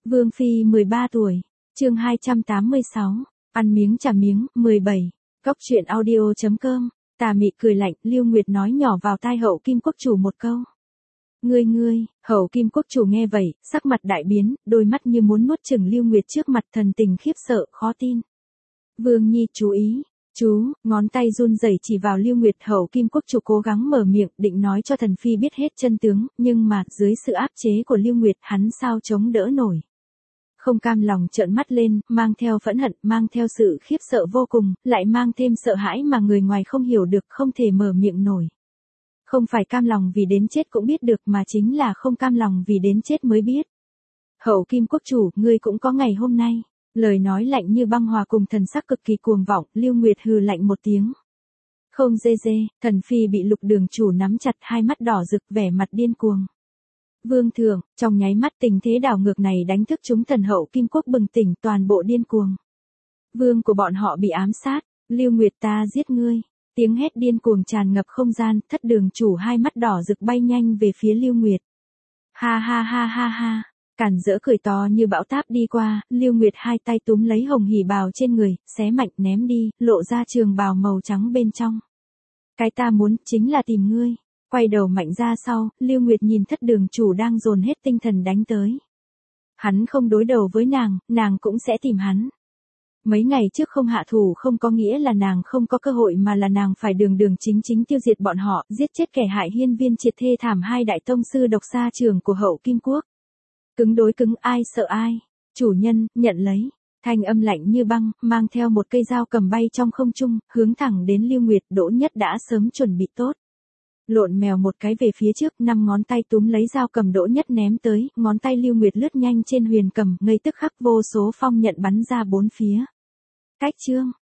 Vương Phi 13 tuổi, chương 286, ăn miếng trả miếng, 17, Cóc truyện audio.com, Tà Mị cười lạnh, Lưu Nguyệt nói nhỏ vào tai Hậu Kim Quốc Chủ một câu. Ngươi, Hậu Kim Quốc Chủ nghe vậy, sắc mặt đại biến, đôi mắt như muốn nuốt chửng Lưu Nguyệt trước mặt, thần tình khiếp sợ, khó tin. Vương Nhi chú ý, ngón tay run rẩy chỉ vào Lưu Nguyệt. Hậu Kim Quốc Chủ cố gắng mở miệng, định nói cho thần phi biết hết chân tướng, nhưng mà, dưới sự áp chế của Lưu Nguyệt, hắn sao chống đỡ nổi. Không cam lòng trợn mắt lên, mang theo phẫn hận, mang theo sự khiếp sợ vô cùng, lại mang thêm sợ hãi mà người ngoài không hiểu được, không thể mở miệng nổi. Không phải cam lòng vì đến chết cũng biết được, mà chính là không cam lòng vì đến chết mới biết. Hậu Kim Quốc Chủ, ngươi cũng có ngày hôm nay. Lời nói lạnh như băng hòa cùng thần sắc cực kỳ cuồng vọng, Lưu Nguyệt hừ lạnh một tiếng. Không dê, thần phi bị Lục Đường Chủ nắm chặt, hai mắt đỏ rực, vẻ mặt điên cuồng. Vương thượng, trong nháy mắt tình thế đảo ngược này đánh thức chúng thần Hậu Kim Quốc bừng tỉnh, toàn bộ điên cuồng. Vương của bọn họ bị ám sát, Lưu Nguyệt ta giết ngươi. Tiếng hét điên cuồng tràn ngập không gian, Thất Đường Chủ hai mắt đỏ rực bay nhanh về phía Lưu Nguyệt. Ha. Càn rỡ cười to như bão táp đi qua, Lưu Nguyệt hai tay túm lấy hồng hỉ bào trên người, xé mạnh ném đi, lộ ra trường bào màu trắng bên trong. Cái ta muốn, chính là tìm ngươi. Quay đầu mạnh ra sau, Lưu Nguyệt nhìn Thất Đường Chủ đang dồn hết tinh thần đánh tới. Hắn không đối đầu với nàng cũng sẽ tìm hắn. Mấy ngày trước không hạ thủ không có nghĩa là nàng không có cơ hội, mà là nàng phải đường chính tiêu diệt bọn họ, giết chết kẻ hại hiên viên triệt thê thảm hai đại tông sư độc xa trường của Hậu Kim Quốc. Cứng đối cứng, ai sợ ai. Chủ nhân, nhận lấy. Thanh âm lạnh như băng, mang theo một cây dao cầm bay trong không trung, hướng thẳng đến Lưu Nguyệt. Đỗ Nhất đã sớm chuẩn bị tốt. Lộn mèo một cái về phía trước, 5 ngón tay túm lấy dao cầm Đỗ Nhất ném tới, ngón tay Lưu Nguyệt lướt nhanh trên huyền cầm, ngay tức khắc vô số phong nhận bắn ra bốn phía. Cách chương,